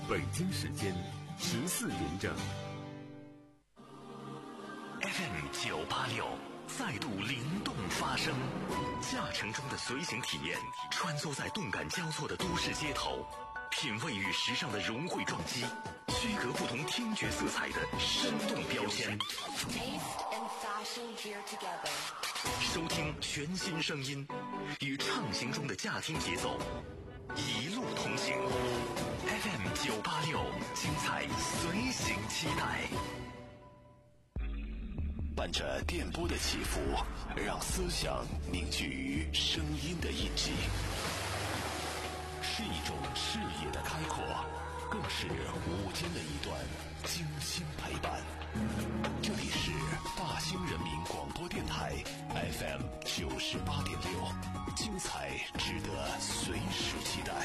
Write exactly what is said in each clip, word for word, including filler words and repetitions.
北京时间十四点整。 F M 九八六再度灵动发声，驾乘中的随行体验，穿梭在动感交错的都市街头，品味与时尚的融汇撞击，区隔不同听觉色彩的生动标签。收听全新声音，与畅行中的驾听节奏，一路同行。F M 九八六，精彩随行期待。 伴着电波的起伏，让思想凝聚于声音的印记，是一种视野的开阔，更是午间的一段精心陪伴。这里是大兴人民广播电台 F M 九十八点六，精彩值得随时期待。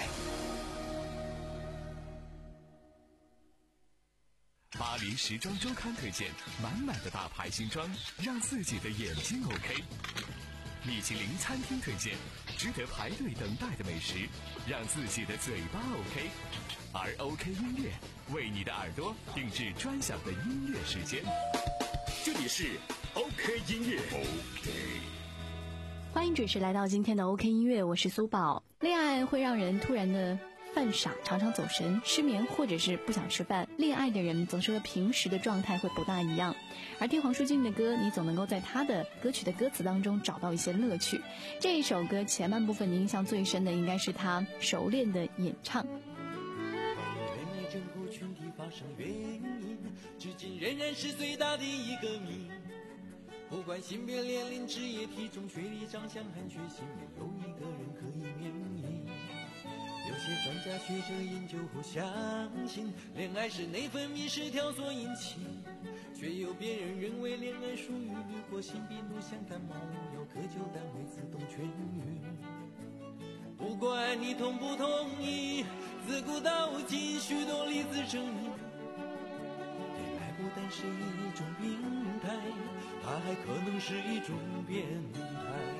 巴黎时装周刊推荐满满的大牌新装，让自己的眼睛 OK。米其林餐厅推荐值得排队等待的美食，让自己的嘴巴 OK。而 OK 音乐为你的耳朵定制专享的音乐时间。这里是 OK 音乐 OK。 欢迎准时来到今天的 OK 音乐，我是苏宝。恋爱会让人突然的犯傻，常常走神、失眠，或者是不想吃饭。恋爱的人总是和平时的状态会不大一样，而听黄舒骏的歌，你总能够在他的歌曲的歌词当中找到一些乐趣。这一首歌前半部分你印象最深的应该是他熟练的演唱。 关于恋爱症候群体发生原因，至今仍然是最大的一个谜。不管性别、年龄、职业、体重、学历、长相和血型，没有一个人可以免疫。有些专家学者研究后相信，恋爱是内分泌失调所引起，却有别人认为恋爱属于你或性病毒，像感冒有科救单位自动痊愈。不管你同不同意，自古到今许多例子证明，恋爱不但是一种病态，它还可能是一种变态。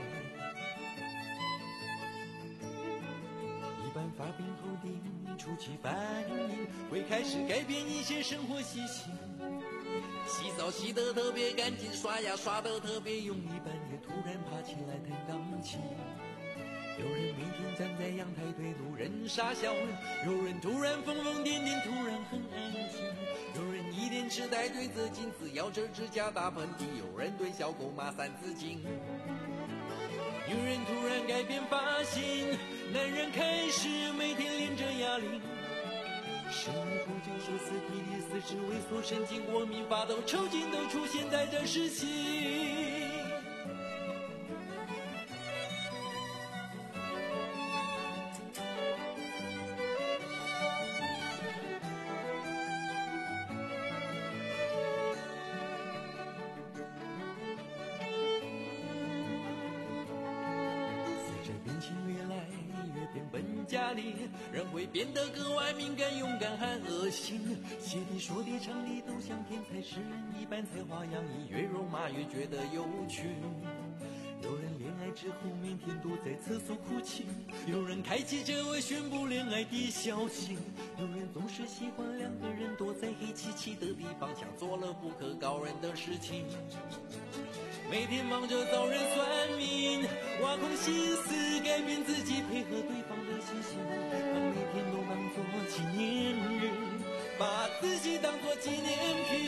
一般发病后的初期反应会开始改变一些生活习性，洗澡洗得特别干净，刷牙刷得特别用力，半夜突然爬起来弹钢琴。有人每天站在阳台对路人傻笑，有人突然疯疯癫癫，突然很安静，有人一脸痴呆对着镜子咬着指甲打喷嚏，有人对小狗骂三字经。有人突然改变发型，男人开始每天练着哑铃，生理不就歇斯底里、四肢萎缩、神经过敏、发抖、抽筋都出现在这时期。家里人会变得格外敏感、勇敢和恶心，写的说的唱的都像天才诗人一般，才华洋溢，越肉麻越觉得有趣。有人恋爱之后每天都在厕所哭泣，有人开启这位宣布恋爱的消息，有人总是喜欢两个人躲在黑漆漆的地方，像做了不可告人的事情。每天忙着找人算命，挖空心思改变自己，配合对方的心情，把每天都当作纪念日，把自己当作纪念品。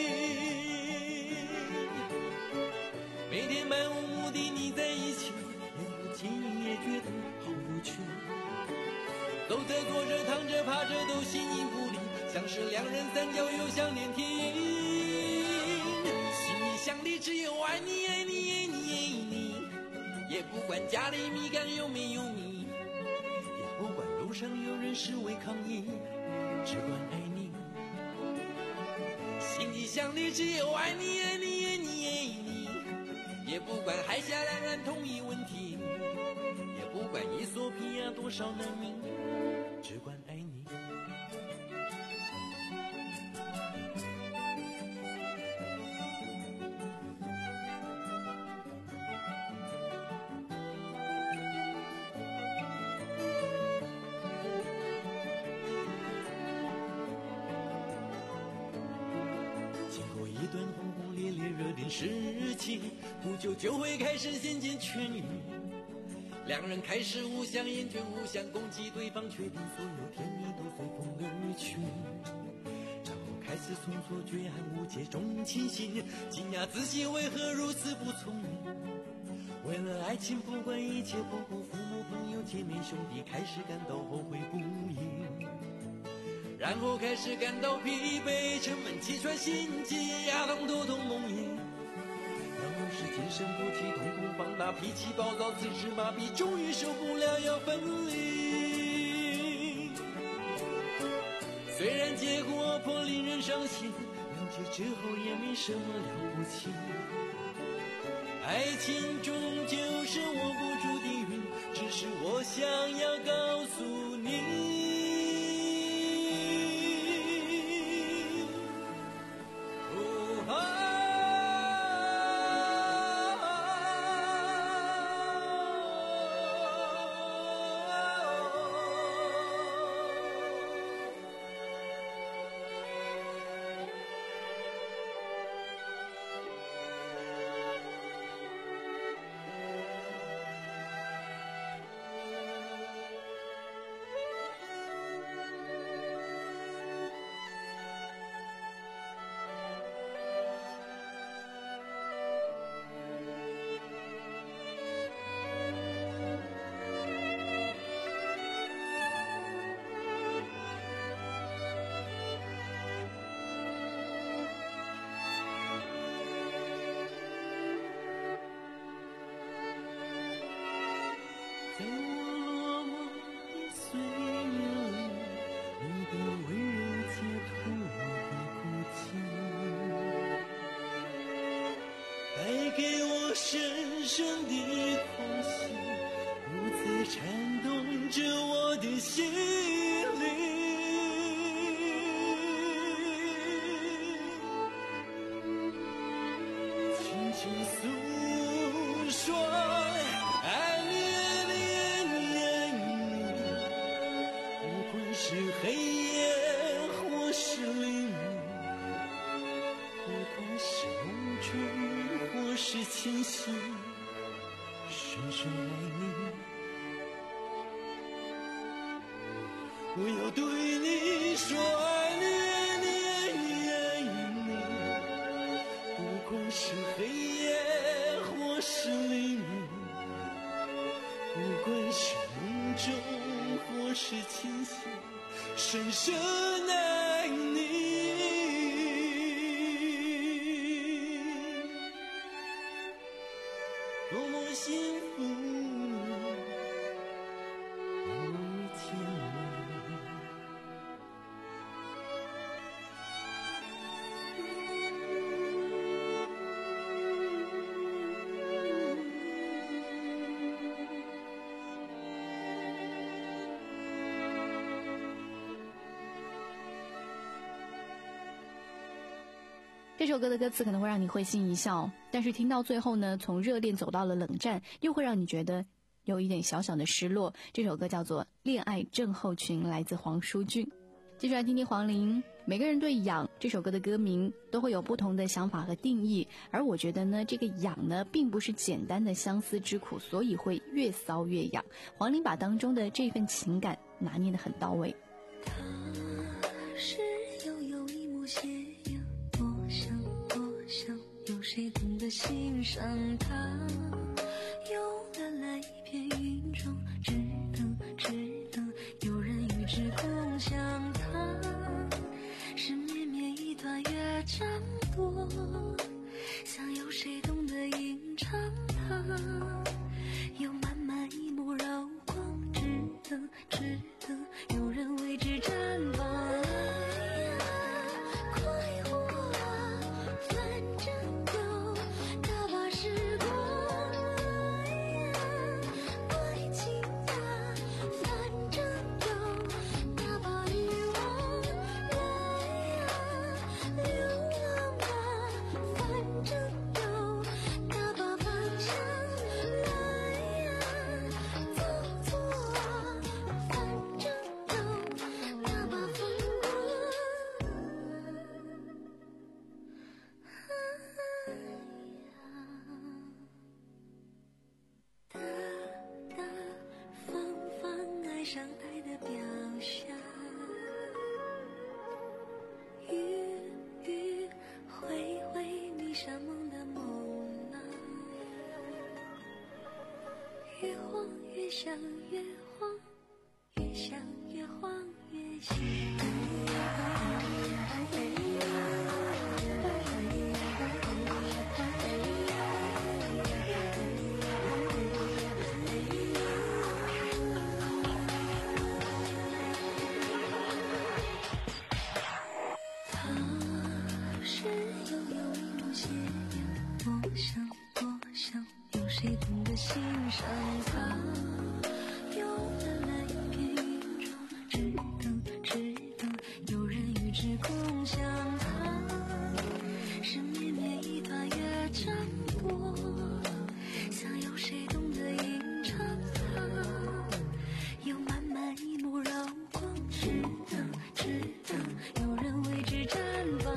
每天漫无目的腻在一起，连不经意也觉得好有趣。走着坐着躺着趴着都形影不离，像是两人三角又像连体。想的只有爱你爱你爱你爱你，也不管家里米缸有没有米，也不管路上有人示威抗议，只管爱你。心里想的只有爱你爱你爱你爱你，也不管海峡两岸统一问题，也不管伊索比亚多少难民，只管爱你。 段轰轰烈烈热恋时期，不久就会开始渐渐痊愈。两人开始互相厌倦，互相攻击对方，确定所有甜蜜都随风而去。然后开始从错觉和误解中清醒，惊讶自己为何如此不聪明。为了爱情不管一切，不顾父母朋友姐妹兄弟，开始感到后悔不已。然后开始感到疲惫，沉闷气喘心悸，牙痛头痛梦魇。然后是精神不济，瞳孔放大，脾气暴躁，四肢麻痹，终于受不了要分离。虽然结果颇令人伤心，了解之后也没什么了不起。爱情终究是握不住的云，只是我想要告诉你，在我落寞的岁月里，你的温柔解脱我的孤寂，带给我深深的空隙，如此颤动着我的心灵。轻轻诉说爱你，是黑夜或是黎明，不管是梦中或是清醒，深深爱你。我要对你说爱你，爱你，爱你，不管是黑夜或是黎明，不管是梦中或是清醒，深深爱你。多么幸福，多么甜蜜。 这首歌的歌词可能会让你会心一笑，但是听到最后呢，从热恋走到了冷战，又会让你觉得有一点小小的失落。这首歌叫做《恋爱症候群》，来自黄舒骏。接着来听听黄龄。每个人对痒这首歌的歌名都会有不同的想法和定义，而我觉得呢，这个痒呢并不是简单的相思之苦，所以会越搔越痒。黄龄把当中的这份情感拿捏得很到位。 他是悠悠一抹斜阳，多想多想，有谁懂得欣赏他？有蓝蓝一片云中，只等只等有人与之共享它。是绵绵一段乐章多，想有谁懂得吟唱它？有满满一抹柔光，只等只等有人为之绽放。快活啊，反正有大把时光。爱情啊，反正有大把欲望。来啊，流浪啊，反想越慌，越想越慌越想。谁懂得欣赏它？有的来片云中，只等只等有人与之共享它。是绵绵一段乐章多，想有谁懂得吟唱它？有满满一幕柔光，只等只等有人为之绽放。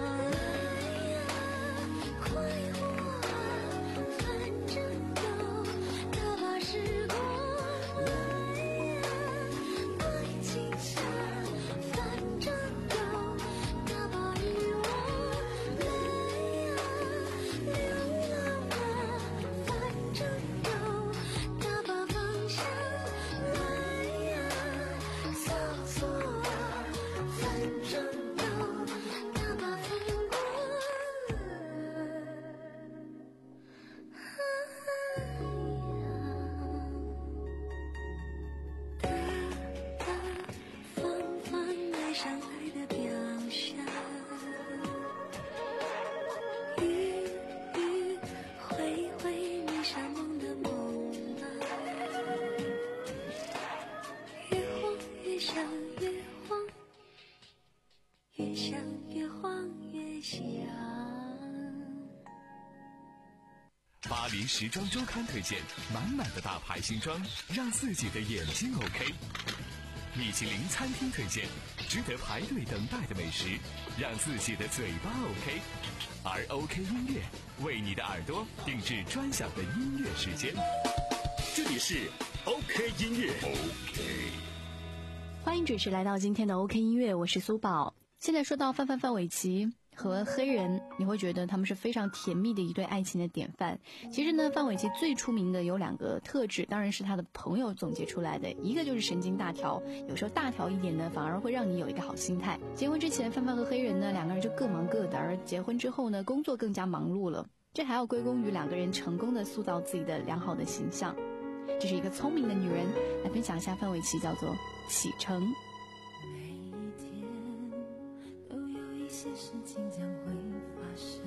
巴黎时装周刊推荐满满的大牌新装，让自己的眼睛 OK。米其林餐厅推荐值得排队等待的美食，让自己的嘴巴 OK。而 OK 音乐为你的耳朵定制专享的音乐时间。 这里是 OK 音乐 OK。 欢迎准时来到今天的 OK 音乐，我是苏宝。现在说到范范范玮琪和黑人，你会觉得他们是非常甜蜜的一对爱情的典范。其实呢，范玮琪最出名的有两个特质，当然是他的朋友总结出来的，一个就是神经大条，有时候大条一点呢，反而会让你有一个好心态。结婚之前，范范和黑人呢两个人就各忙各的，而结婚之后呢，工作更加忙碌了，这还要归功于两个人成功的塑造自己的良好的形象。这是一个聪明的女人，来分享一下范玮琪，叫做启程。 每一天都有一些事情将会发生，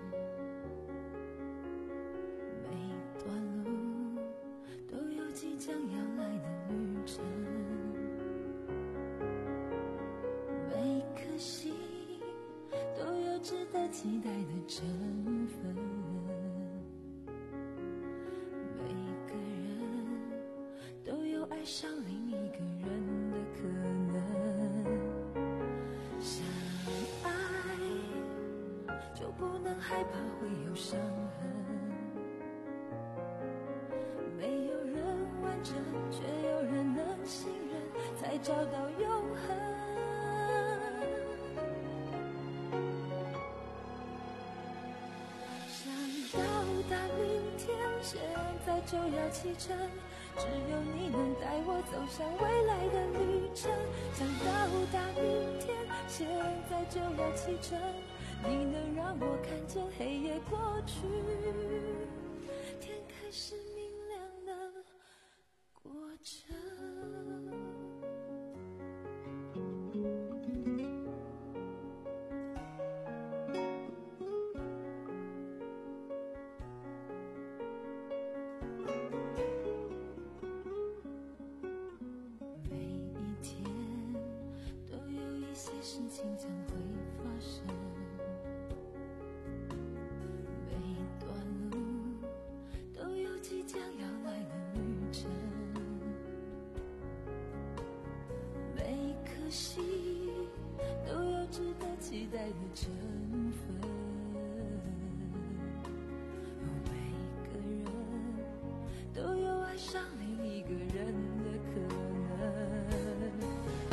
每段路都有即将要来的旅程，每颗心都有值得期待的成分，每个人都有爱上另一个人的可能。相爱就不能害怕会有伤痕，没有人完整，却有人能信任，才找到永恒。想到达明天，现在就要启程，只有你能带我走向未来的旅程。想到达明天，现在就要启程，你能让我看见黑夜过去，天开始明亮的过程。事情将会发生，每段路都有即将要来的旅程，每颗心都有值得期待的成分，每个人都有爱上另一个人的可能。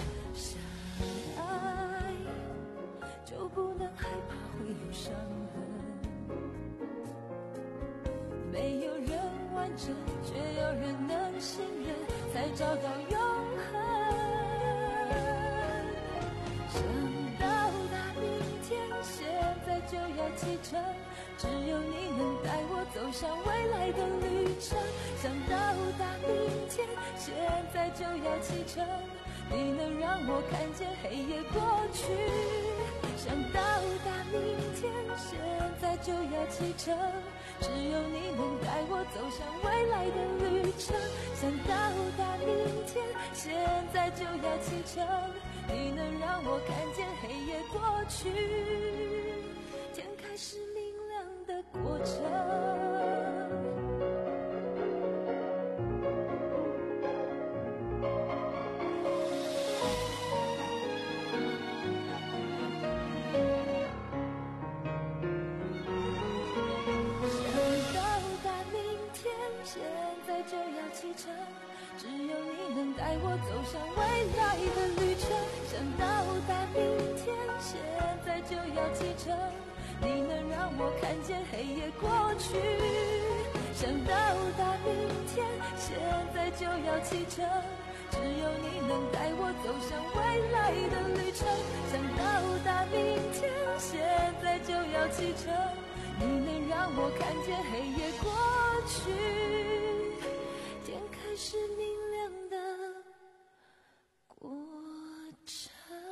就不能害怕会有伤痕，没有人完整，却有人能信任，才找到永恒。想到达明天，现在就要启程，只有你能带我走向未来的旅程。想到达明天，现在就要启程，你能让我看见黑夜过去。想到达明天，现在就要启程，只有你能带我走向未来的旅程。想到达明天，现在就要启程，你能让我看见黑夜过去，天开始明亮的过程。只有你能带我走向未来的旅程。想到达明天，现在就要启程，你能让我看见黑夜过去。想到达明天，现在就要启程，只有你能带我走向未来的旅程。想到达明天，现在就要启程，你能让我看见黑夜过去，天开始明亮的过程。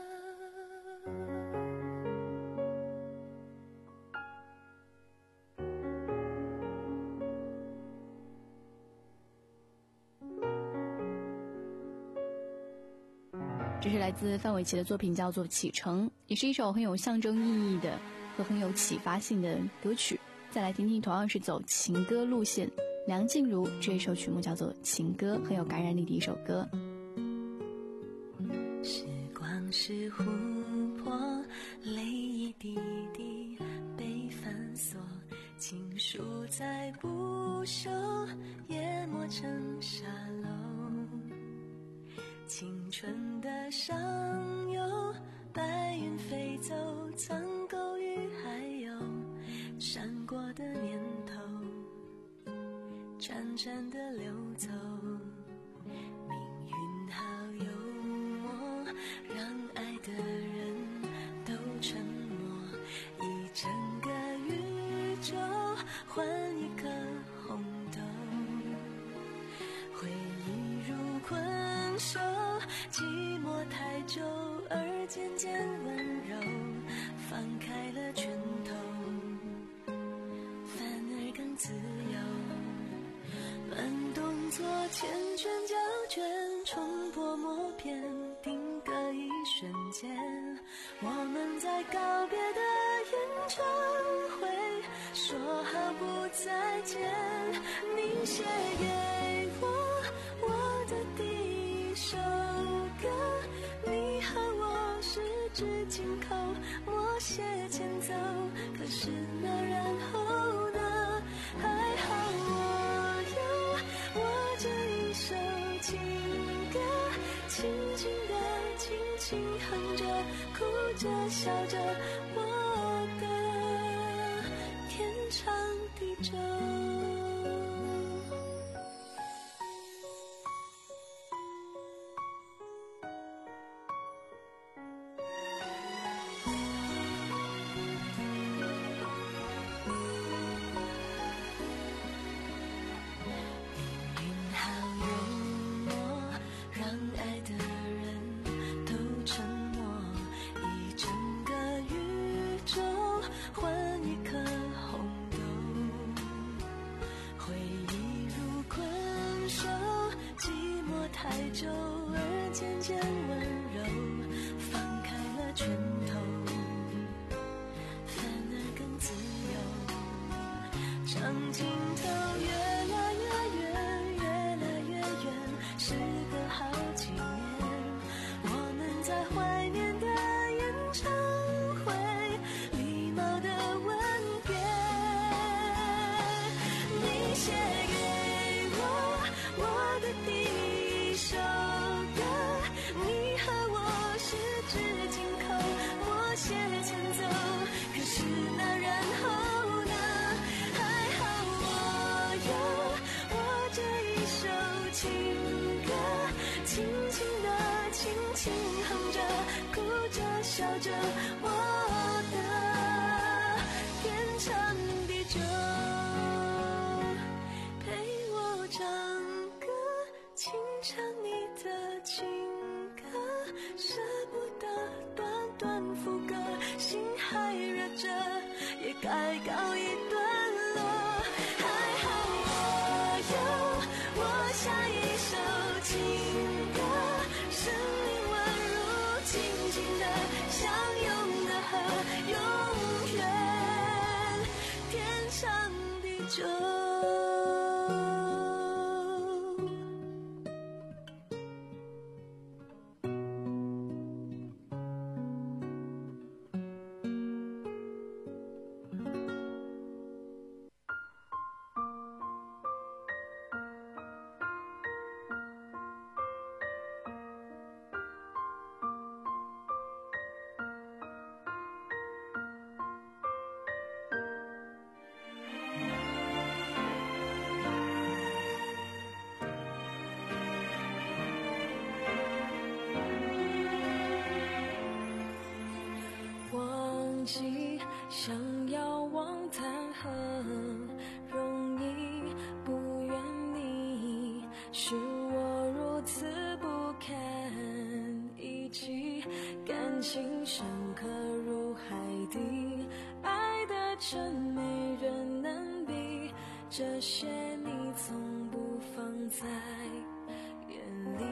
这是来自范玮琪的作品，叫做《启程》，也是一首很有象征意义的和很有启发性的歌曲。再来听听同样是走情歌路线，梁静茹这一首曲目叫做《情歌》，很有感染力的一首歌。 时光是湖泊，泪一滴滴被反锁，情书再不朽，淹没成沙漏。青春的上游，白云飞走，苍狗与还有闪过的念头，潺潺的流走。命运好幽默，让爱的人都沉默，一整个宇宙换一颗红豆，回忆如困兽，寂寞太久而渐渐温柔，放开了拳头反而更自由。慢动作缱绻胶卷，重播默片，定格一瞬间，我们在告别的演唱会说好不再见。你写给我我的第一首歌，你和我十指紧扣，默写前奏，可是那然后呢？还好我有我这一首情歌，轻轻地轻轻哼着，哭着笑着，我的天长地久。 笑着我的天长地久，陪我唱歌，轻唱你的情歌，舍不得短短副歌，心还热着，也该告一段落。还好我有我下一首情歌，生命宛如静静的相拥的河，永远天长地久。忘记想要往谈何容易，不愿你是我如此不堪一击，感情深刻如海底，爱的真没人能比，这些你从不放在眼里。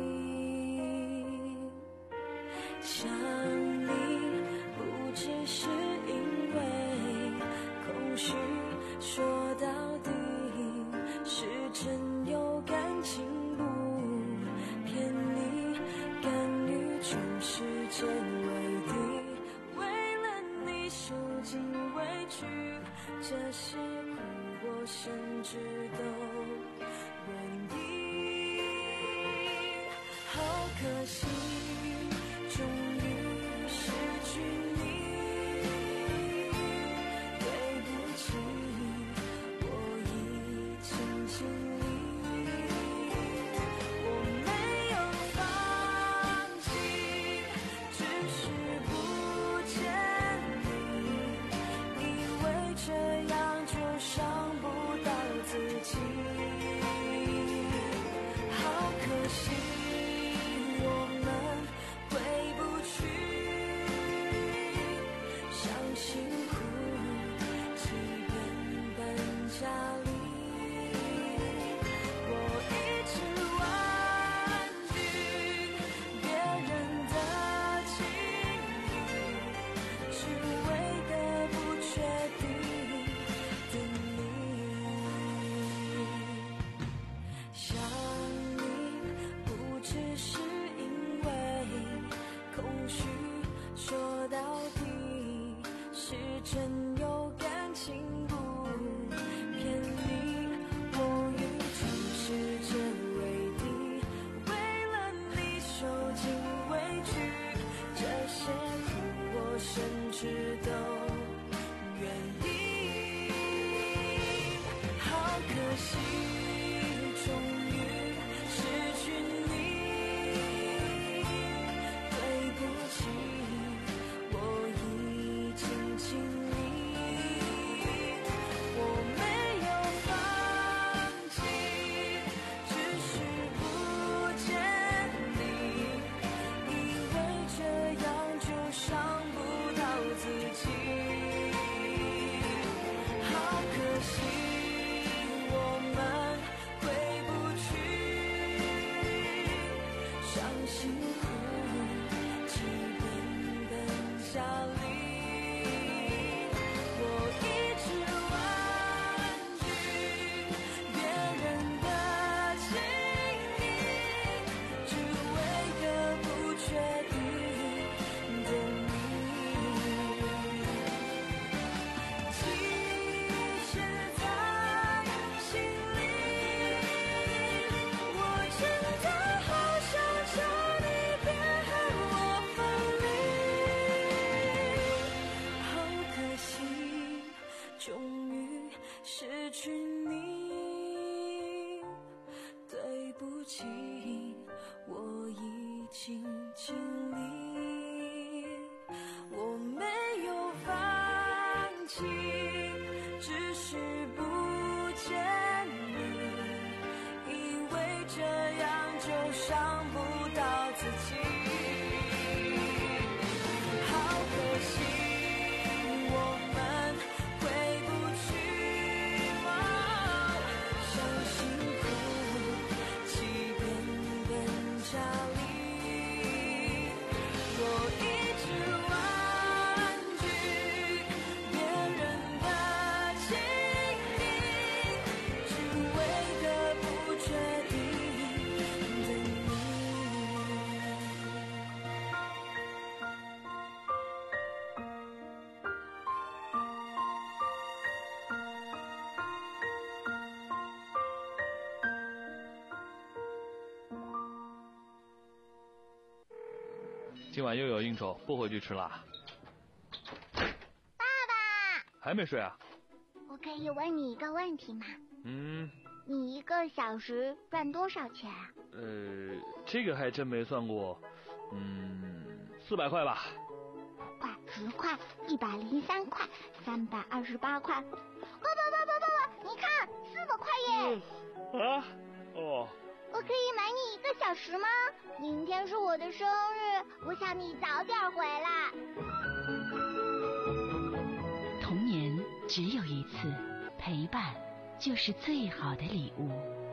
想你不只是因为空虚，说到底是真有感情不骗你，甘于全世界为敌，为了你受尽委屈，这些苦我甚至都愿意。好可惜终于失去你，对不起，我已经尽力，我没有放弃，只是不见你，以为这样就伤不到自己。好可惜我们回不去，伤心苦，即便奔家里，我一直婉拒别人的情意，只为个不确定的你。想你不只是因为空虚，说到底是真有感情不骗你，我与全世界为敌，为了你受尽委屈，这些苦我甚至都愿意。好可惜终于失去你，对不起，我已经尽力，我没有放弃，只是不见你，以为这样就伤不到自己。好可惜我们回不去，伤心苦，即便奔家里，我一直婉拒别人的情意，只为个不确定的你。其实在心里，我真的好想叫你别和我分离。好可惜终于失去你，对不起，我已经尽力， 就想不到自己。好可惜我们回不去了，像辛苦即便更加力，我一直婉拒别人的情意，只为个不确定的你。 今晚又有应酬，不回去吃啦。 爸爸， 还没睡啊？ 我可以问你一个问题吗？ 嗯。 你一个小时赚多少钱啊？ 呃，这个还真没算过。嗯，四百块吧。 块、十块、一百零三块、三百二十八块。爸爸爸爸爸爸，你看，四百块耶！ 嗯、啊？哦。 我可以买你一个小时吗？明天是我的生日，我想你早点回来。 童年只有一次，陪伴就是最好的礼物。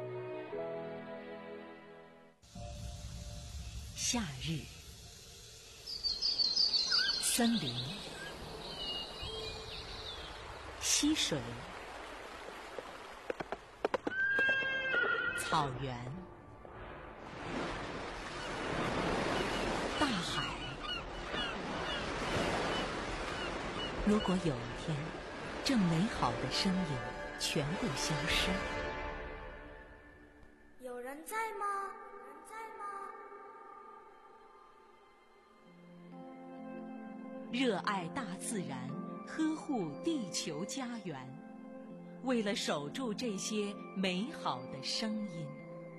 夏日，森林，溪水，草原，大海。如果有一天，这美好的声音全部消失， 有人在吗？有人在吗？ 热爱大自然，呵护地球家园，为了守住这些美好的声音。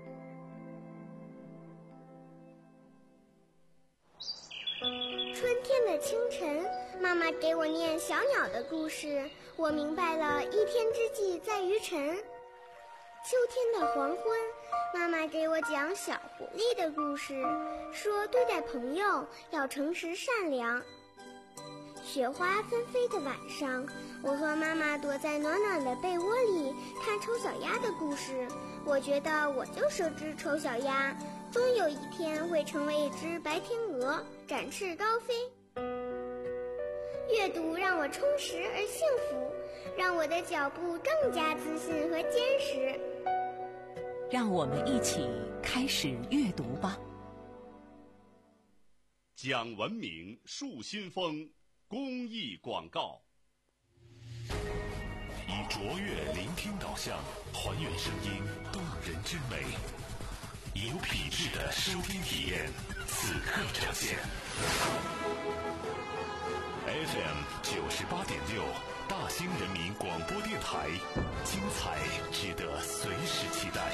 春天的清晨，妈妈给我念小鸟的故事，我明白了一天之计在于晨。秋天的黄昏，妈妈给我讲小狐狸的故事，说对待朋友要诚实善良。雪花纷飞的晚上，我和妈妈躲在暖暖的被窝里看丑小鸭的故事，我觉得我就是只丑小鸭，终有一天会成为一只白天鹅，展翅高飞。阅读让我充实而幸福，让我的脚步更加自信和坚实。 让我们一起开始阅读吧。 讲文明树新风公益广告，以卓越聆听导向，还原声音动人之美，以有品质的收听体验，此刻呈现。F M 九十八点六，大兴人民广播电台，精彩值得随时期待。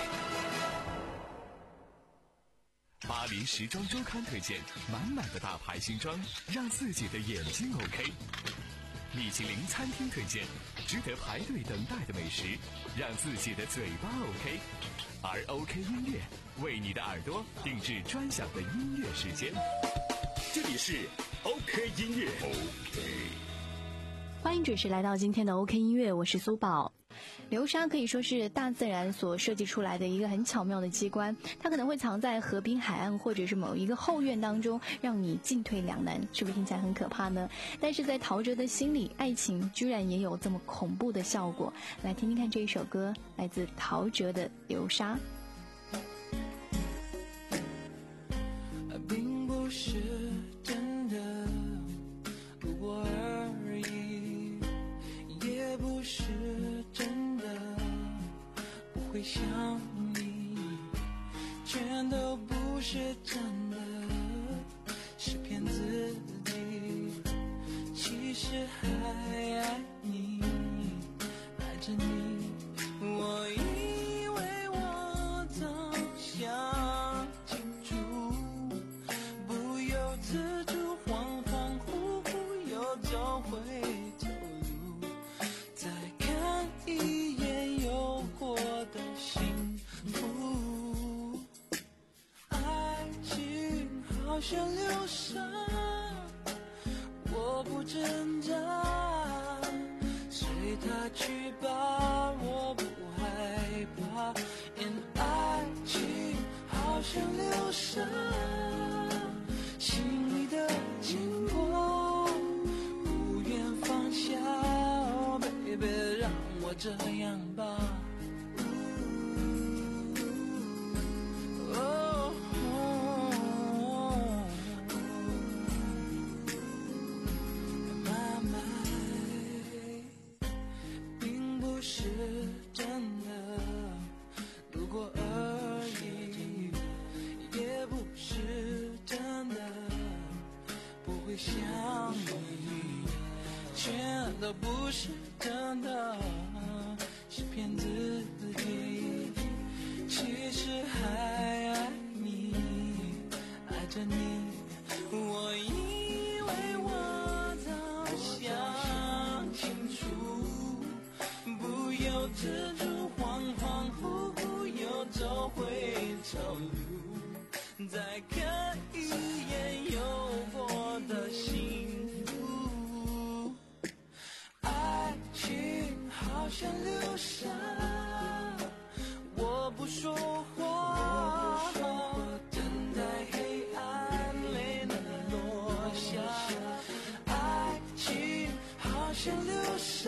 巴黎时装周刊推荐满满的大牌新装，让自己的眼睛 OK。米其林餐厅推荐值得排队等待的美食，让自己的嘴巴 OK。而 OK 音乐为你的耳朵定制专享的音乐时间。 这里是 OK 音乐。OK。 欢迎准时来到今天的 OK 音乐，我是苏宝。流沙可以说是大自然所设计出来的一个很巧妙的机关，它可能会藏在河滨海岸或者是某一个后院当中，让你进退两难，是不是听起来很可怕呢？但是在陶喆的心里，爱情居然也有这么恐怖的效果。来听听看这一首歌，来自陶喆的《流沙》。 并不是真的路过而已，也不是真的不会想你，全都不是真的，是骗自己，其实还爱你，爱着你。我以为我我不挣扎，随它去吧，我不害怕。因爱情好像流沙，心里的牵挂不愿放下。Oh baby， 让我这样吧。想你，全都不是真的，是骗自己。其实还爱你，爱着你。我以为我早想清楚，不由自主，恍恍惚惚又走回头路，再看一眼有过的幸福。爱情好像流沙，我不说话，等待黑暗没能落下。爱情好像流沙，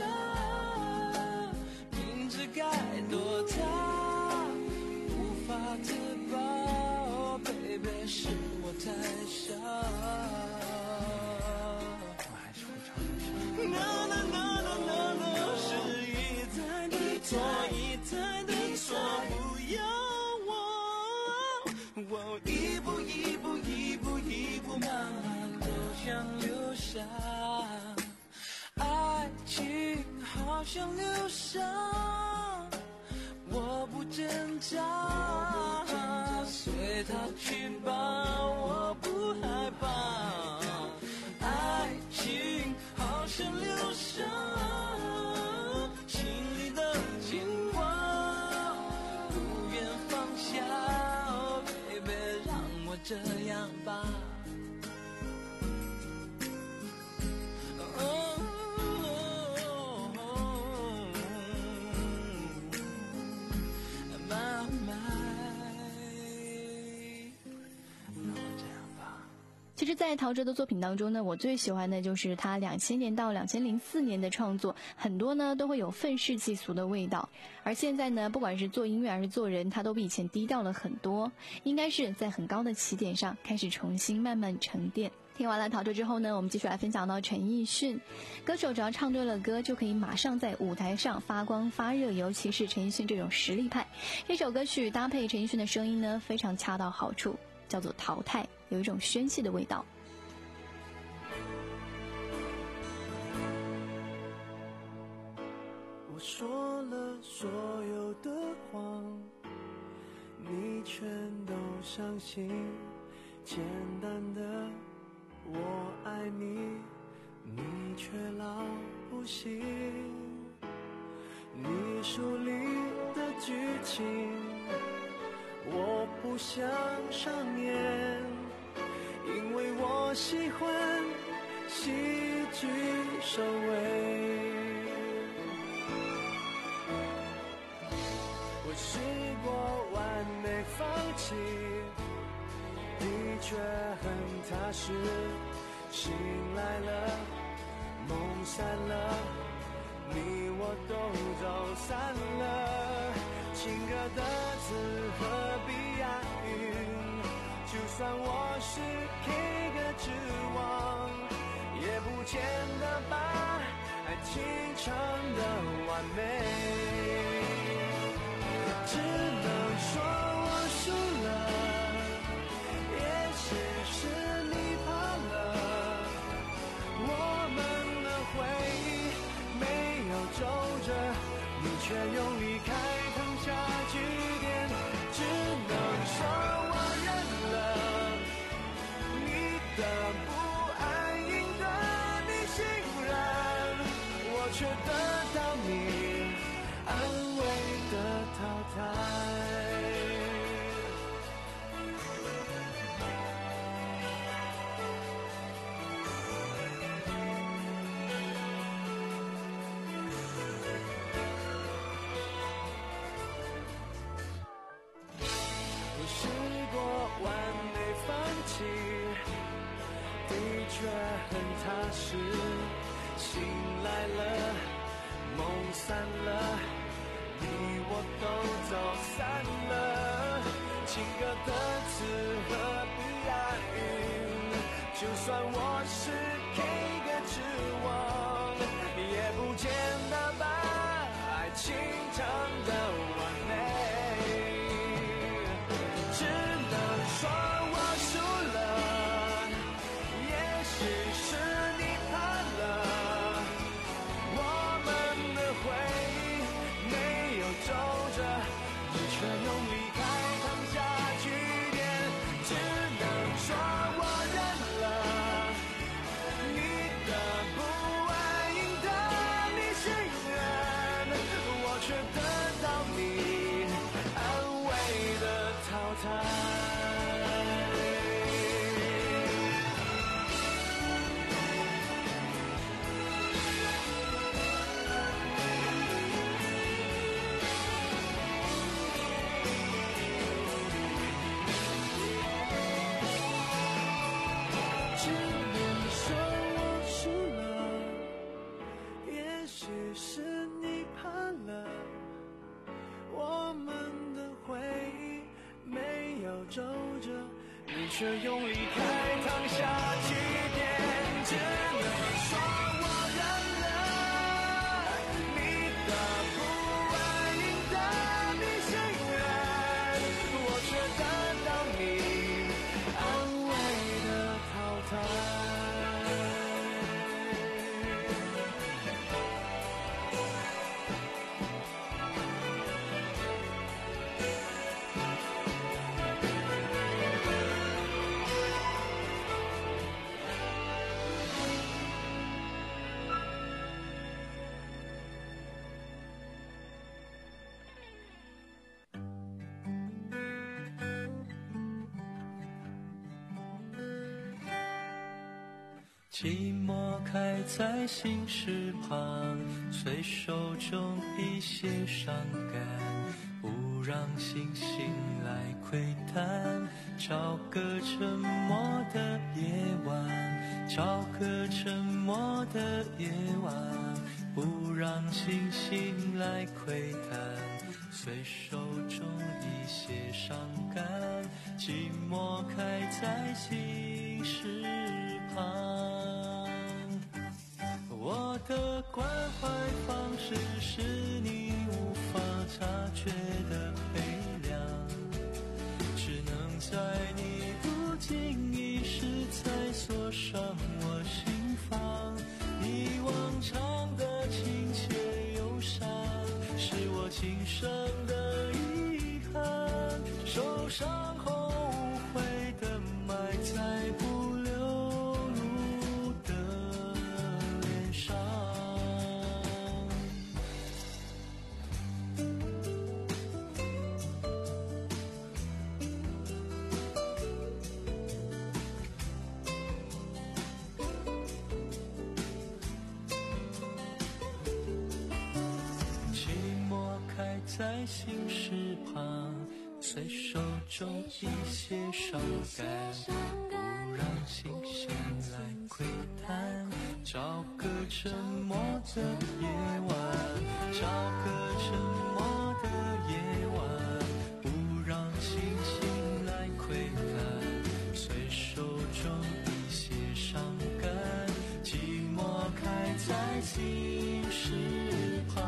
明知该躲它，无法自拔。Oh baby， 是我太傻。我还是会唱一首。No no no no no no， 是一再的错，一再的错，不要我，我一步一步一步一步慢慢走向流沙。爱情好像流沙，我不挣扎，随它去吧，我不害怕。爱情好像流沙，心里的牵挂不愿放下。Oh baby， 让我这样吧。 其实在陶喆的作品当中呢，我最喜欢的就是他两千年到两千零四年的创作，很多呢都会有愤世嫉俗的味道。而现在呢，不管是做音乐还是做人，他都比以前低调了很多，应该是在很高的起点上开始重新慢慢沉淀。听完了陶喆之后呢，我们继续来分享到陈奕迅。歌手只要唱对了歌，就可以马上在舞台上发光发热，尤其是陈奕迅这种实力派。这首歌曲搭配陈奕迅的声音呢，非常恰到好处，叫做《淘汰》，有一种宣泄的味道。 我说了所有的谎，你全都相信，简单的我爱你，你却老不信。你书里的剧情我不想上演，因为我喜欢戏剧收尾。我试过完美放弃，的确很踏实，醒来了，梦散了，你我都走散了。情歌的词何必押韵？就算我是 K 歌之王，也不见得把爱情唱得完美。只能说我输了，也许是你怕了，我们的回忆没有皱褶，你却用离开烫下句点。只能说我认了，你的不安赢得你欣然，我却得到你安慰的淘汰。 事，醒来了，梦散了，你我都走散了。情歌的词何必押韵？就算我是 K 歌之王，也不见得把爱情唱得完美。只能说我输了，也许是你怕了，我们的回忆没有皱褶，你却用离开烫下句点。只能说我认了，你的不安赢得你信任，我却得到你安慰的淘汰。只能说我输了，也许是你怕了，我们的回忆没有皱褶，你却用离开烫下句点。只能说我认了，你的不安赢得你信任，我却得到你安慰的淘汰。寂寞开在心事旁，随手中一些伤感，不让星星来窥探，找个沉默的夜晚，找个沉默的夜晚，不让星星来窥探，随手中一些伤感，寂寞开在心事旁。我的关怀方式是你无法察觉的悲凉，只能在你不经意时才锁上我心房。你往常的亲切忧伤，是我今生的遗憾，受伤后无悔的埋在不流露的脸上。寂寞开在心事旁，随手中一些伤感，不让星星来窥探，找个沉默的夜晚，找个沉默的夜晚，不让星星来窥探，随手中一些伤感，寂寞开在心事旁。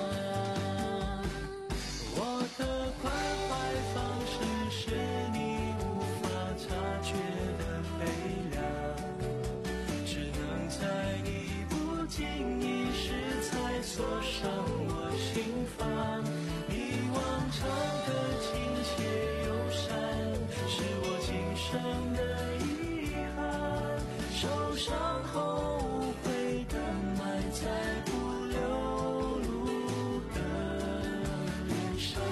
我的关怀方式是你无法察觉的悲凉，只能在你不经意时才锁上我心房。你往常的亲切友善，是我今生的遗憾，受伤后无悔的埋在不流露的脸上。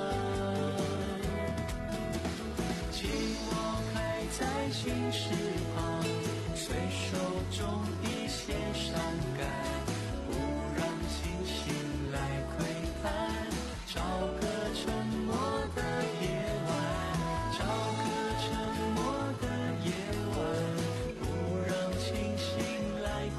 寂寞开在心事旁，随手中一些伤感，不让星星来窥探，找个沉默的夜晚，找个沉默的夜晚，不让星星来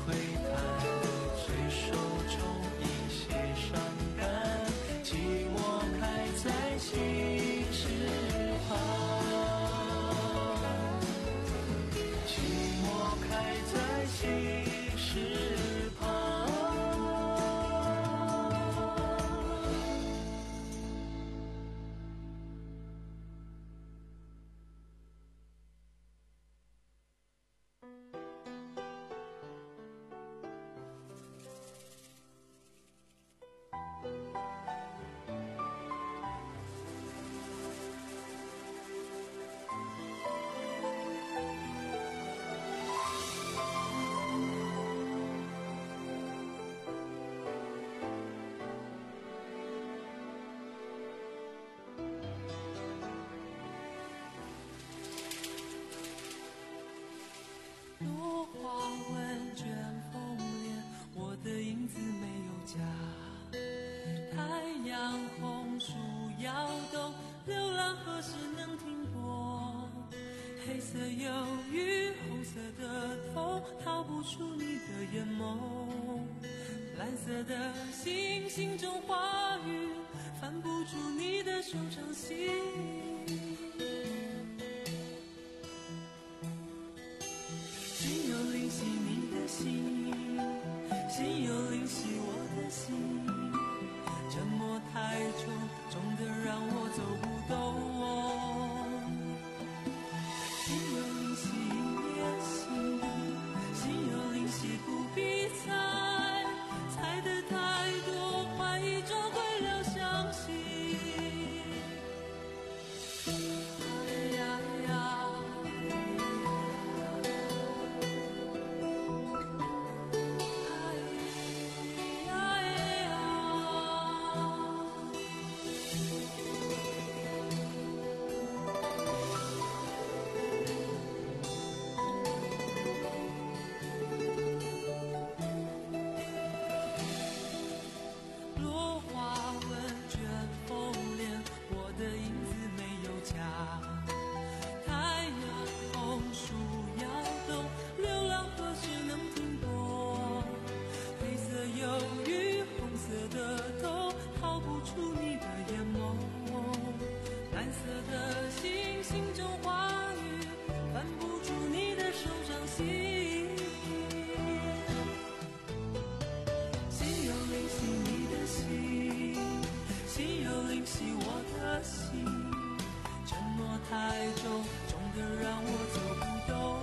黑色忧郁，红色的头，逃不出你的眼眸。蓝色的星星中花雨，翻不出你的手掌心。心有灵犀你的心，心有灵犀我的心，沉默太久，重得让我走不动。心有灵犀一念心，心有灵犀不必猜，猜得太多，怀疑终会了相信。哎呀呀太重，重得让我走不动。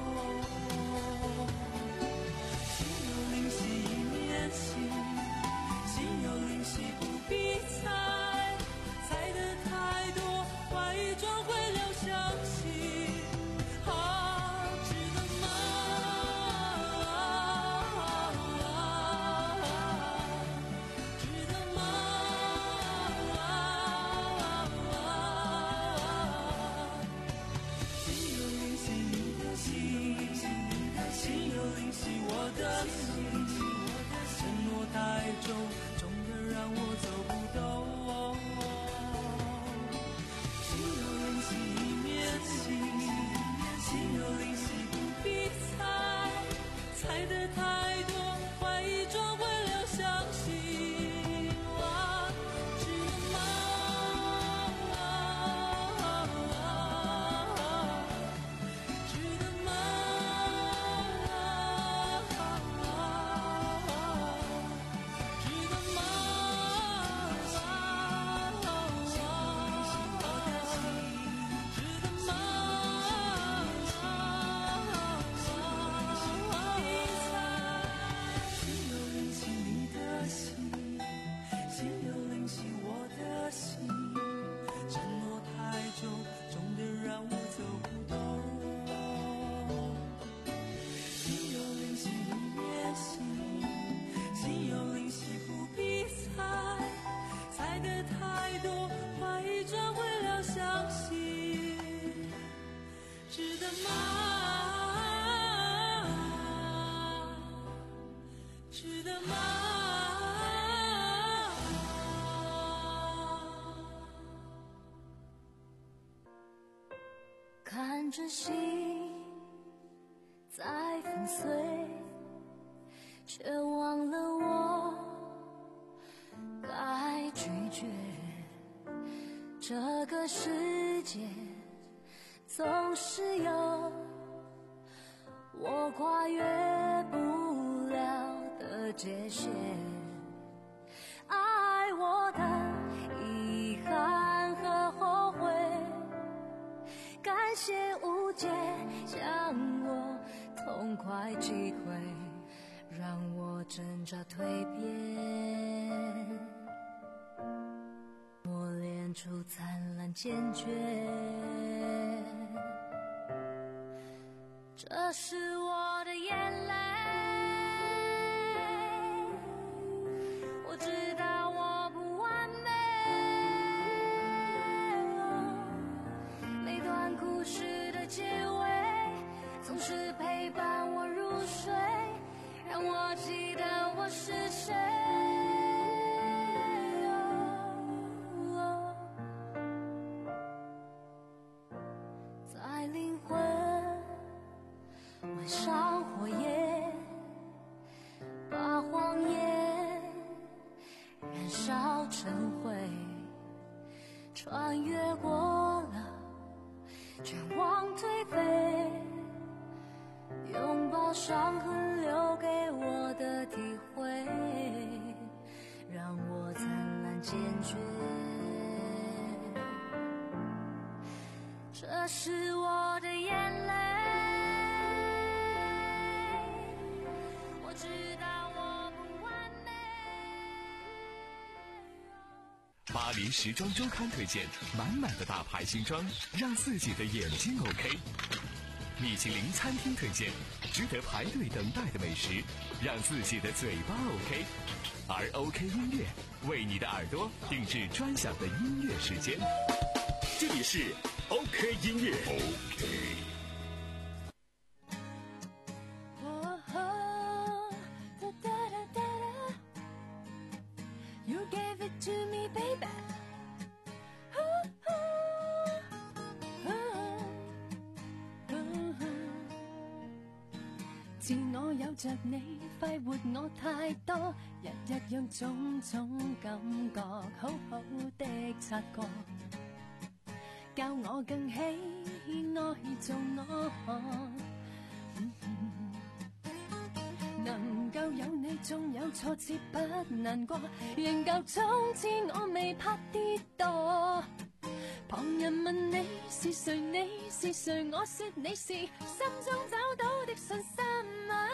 心有灵犀一念心，心有灵犀不必猜，猜得太多，怀疑终会了相信。啊，值得吗？值得吗？心有灵犀我的心，承诺太重，重得让我走不动。心有灵犀一面心，心有灵犀不必猜，猜得太多，怀疑终会了相信。啊，值得吗？值得吗？ 看着心在粉碎，却忘了我该拒绝。这个世界总是有我跨越不了的界限，爱我的遗憾和后悔，感谢无解，将我痛快击溃，让我挣扎蜕变，磨练出灿烂坚决。这是我的眼泪，我知道我不完美，每段故事的结尾总是陪伴我入睡，让我记得我是谁。在灵魂伤痕留给我的体会，让我灿烂坚决。这是我的眼泪，我知道我不完美。 巴黎时装周刊推荐满满的大牌新装，让自己的眼睛 OK。米其林餐厅推荐值得排队等待的美食，让自己的嘴巴 OK。而 OK 音乐为你的耳朵定制专享的音乐时间， 这里是 OK 音乐。OK。 自我有着你，快活我太多，日日讓種種感覺好好的察覺，教我更喜愛做我。嗯嗯、能夠有你，縱有挫折不難過，仍舊衝刺我未怕跌墮。旁人問你是誰，你是誰，我說你是心中找到的信心啊！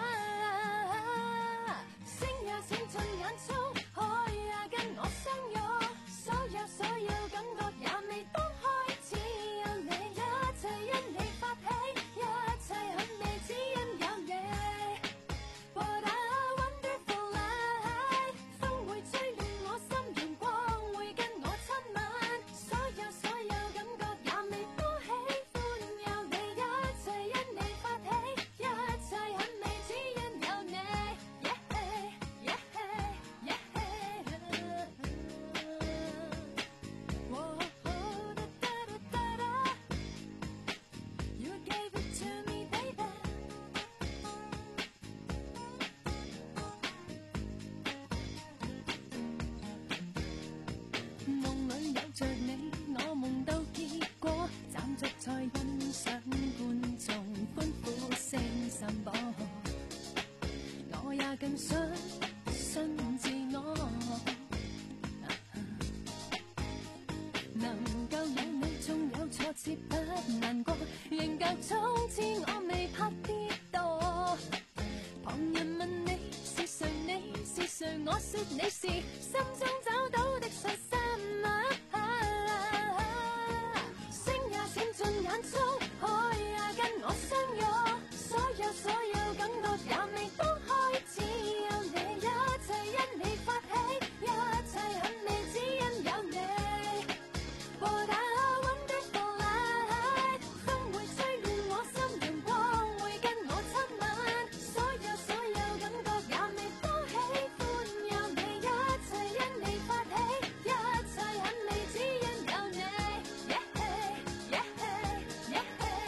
星也閃進眼中，海也跟我相擁，所有所有感覺也未當開始有你，一切因你發起，一切很美只因有你。What a wonderful life， 風會吹亂我心，陽光會跟我親吻，所有所有感覺也未多喜歡有你，一切因你發起，一切很美只因有你。Yeah, yeah, yeah. Whoa, da, da, da, da, da. You gave it to me, baby.夢裏有着你，我夢到結果，站着在欣賞觀眾歡呼聲散播，我也更相信自我。能夠有你，縱有挫折不難過，仍舊衝刺我未怕跌墮。旁人問你是誰，你是誰，我說你是心中找到的信心啊！星也閃進眼中，海也跟我相擁，所有所有感覺也未當開始有你，一切因你發起，一切很美只因有你。What a wonderful life， 風會吹亂我心，陽光會跟我親吻，所有所有感覺也未多喜歡有你，一切因你發起，一切很美只因有你。Yeah, yeah, yeah.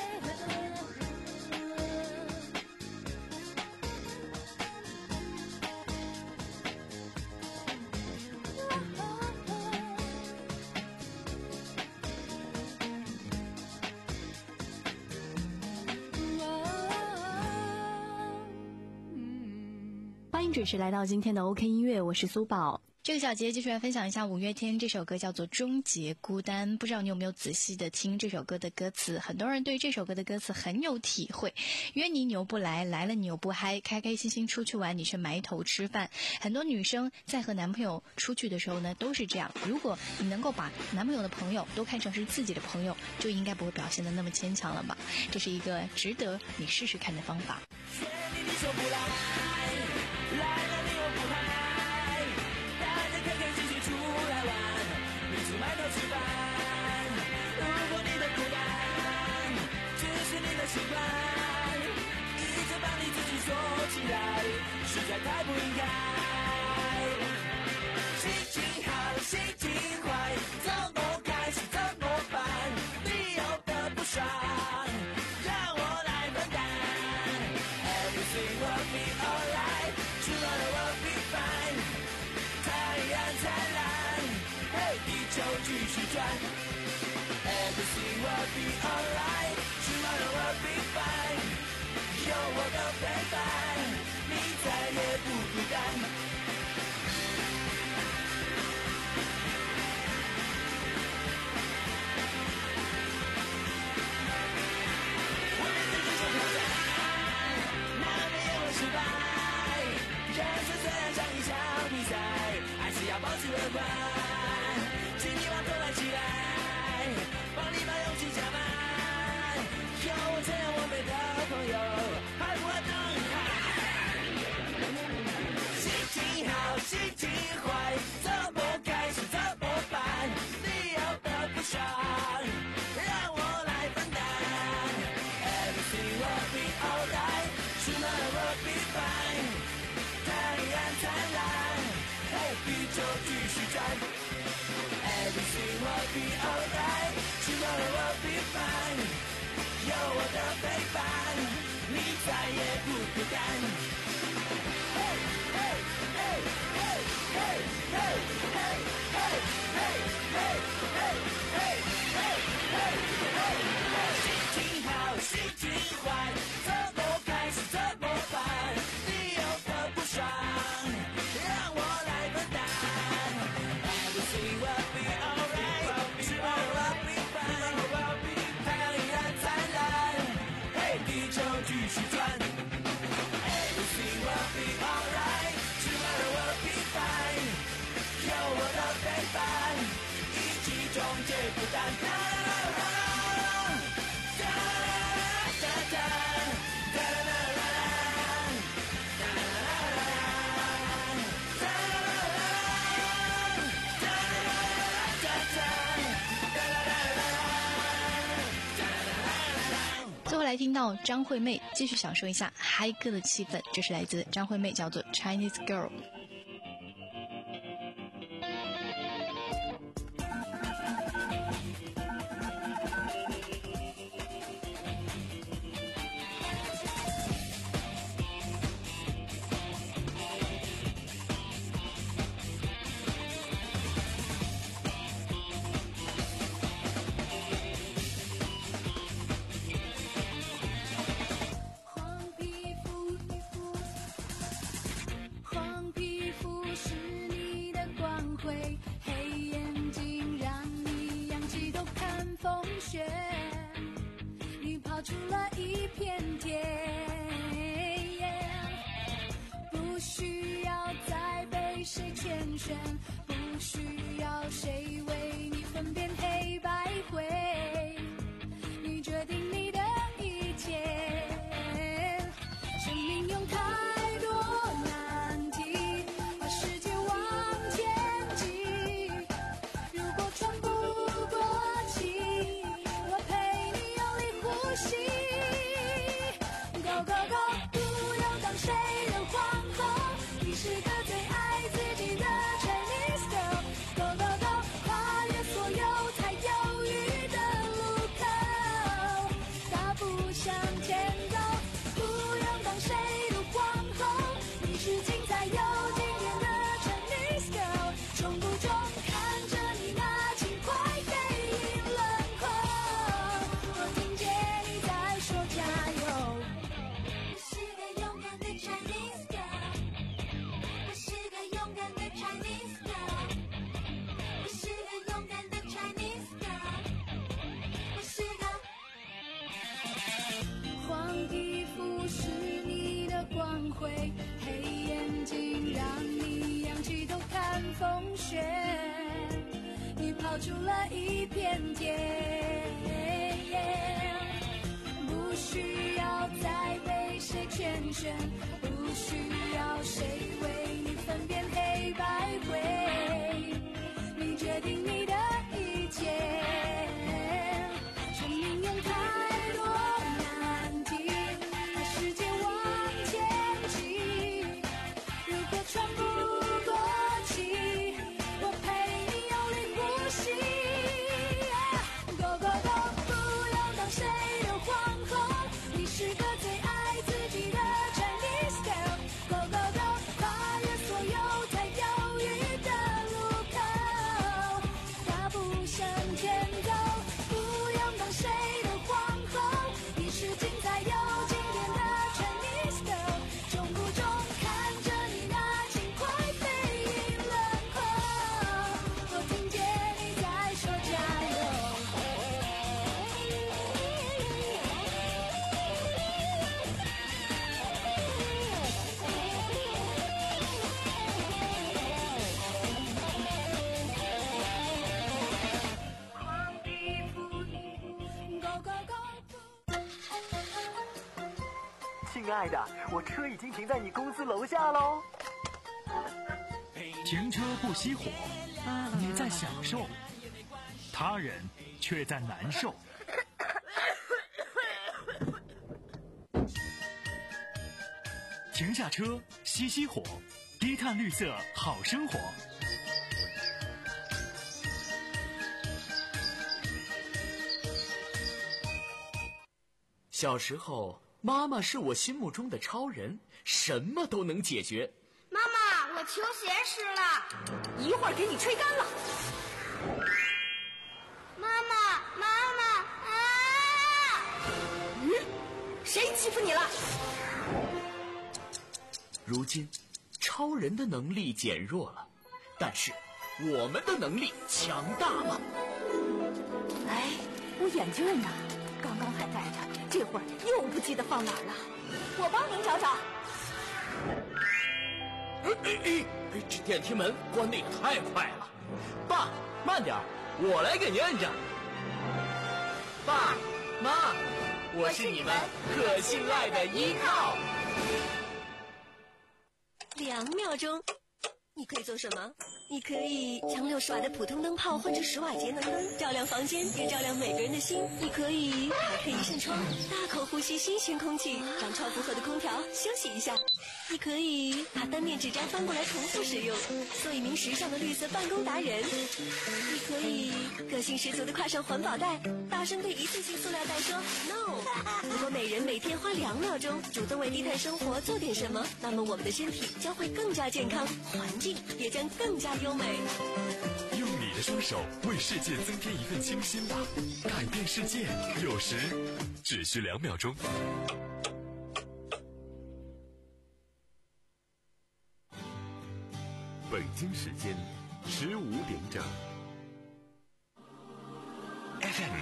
Mm. 欢迎准时来到今天的 OK 音乐，我是苏宝。这个小节继续来分享一下五月天这首歌，叫做《终结孤单》。不知道你有没有仔细的听这首歌的歌词？很多人对这首歌的歌词很有体会。约你你又不来，来了你又不嗨，开开心心出去玩，你却埋头吃饭。很多女生在和男朋友出去的时候呢，都是这样。如果你能够把男朋友的朋友都看成是自己的朋友，就应该不会表现得那么牵强了吧？这是一个值得你试试看的方法。 约你你说不来，来了你又不嗨，大家开开心心出来玩，你就埋头吃饭。如果你的孤单只是你的习惯，一直把你自己锁起来，实在太不应该。心情好，心情坏，怎么开始怎么办？你有的不爽，让我来分担。Everything will be alright， tomorrow will be fine。太阳灿烂，嘿，地球继续转。Everything will be alright， tomorrow will be fine。有我的陪伴，你再也不孤单。我面对这些挑战，难免也会失败。人生虽然像一场比赛，还是要保持乐观。请你把头抬起来，帮你把勇气加满。有我这样完美的朋友，还不会等待。心情好，心情坏，怎么开始怎么办？你有的不爽，让我来分担。Everything will be alright, tomorrow will be fine。太阳灿烂，嘿，地球继续转。Everything will be alright, tomorrow will be fine。有我的陪伴，你再也不孤单。嘿，嘿，嘿，嘿，嘿，嘿，嘿，嘿，嘿，嘿，嘿，嘿，嘿，嘿，嘿，心情好，心情坏，怎么开始怎么办？你有的不爽，让我来分担。Everything will be alright, tomorrow will be fine。太阳依然灿烂，嘿，地球继续转。Everything will be alright, tomorrow will be fine。有我的陪伴，一起终结孤单。哒哒哒哒哒哒哒最后来听到张惠妹，继续享受一下嗨歌的气氛。这是来自张惠妹，叫做 Chinese Girl。 出了一片天，不需要再被谁圈选，不需要谁为你分辨黑白灰，你决定你的一切。生命有太多难题，把世界往前挤，如果喘不过气，我陪你用力呼吸。Go go go， 不用当谁的皇后，你是个最爱自己的 Chinese girl。Go go go， 跨越所有太犹豫的路口，大步向前走，不用当谁的皇后，你是精彩又经典的 Chinese girl。冲不冲，看着你那轻快背影轮廓，我听见你在说加油。我是个勇敢的 Chinese girl， 我是个勇敢的 Chinese girl， 我是个勇敢的 Chinese girl， 我是个黄皮肤是你的光辉，黑眼睛让你仰起头看风雪，你跑出了一片天，不需要再被谁圈选，不需要谁为你分辨黑白灰，你决定你的一切。生命有太多难题，把世界往前挤，如果喘不过气，我陪你用力呼吸。Go go go， 不用当谁的皇后，你是个最爱自己的 Chinese girl。Go go go， 爱的，我车已经停在你公司楼下喽。 停车不熄火，你在享受，他人却在难受。停下车，熄熄火，低碳绿色好生活。 小时候，妈妈是我心目中的超人，什么都能解决。 妈妈，我球鞋湿了， 一会儿给你吹干了。 妈妈，妈妈啊！ 嗯，谁欺负你了？ 如今，超人的能力减弱了，但是我们的能力强大了。 哎，我眼镜呢？刚刚还戴着，这会儿又不记得放哪儿了。我帮您找找。 哎哎哎！这电梯门关得也太快了。爸，慢点，我来给您摁着。爸妈，我是你们可信赖的依靠。 两秒钟，你可以做什么？你可以将六十瓦的普通灯泡换成十瓦节能灯，照亮房间，也照亮每个人的心。你可以打开一扇窗，大口呼吸新鲜空气，让超负荷的空调休息一下。你可以把单面纸张翻过来重复使用，做一名时尚的绿色办公达人。你可以个性十足的挎上环保袋，大声对一次性塑料袋说 no。如果每人每天花两秒钟主动为低碳生活做点什么，那么我们的身体将会更加健康，环境也将更加优美。 用你的双手为世界增添一份清新吧，改变世界有时只需两秒钟。 北京时间十五点整。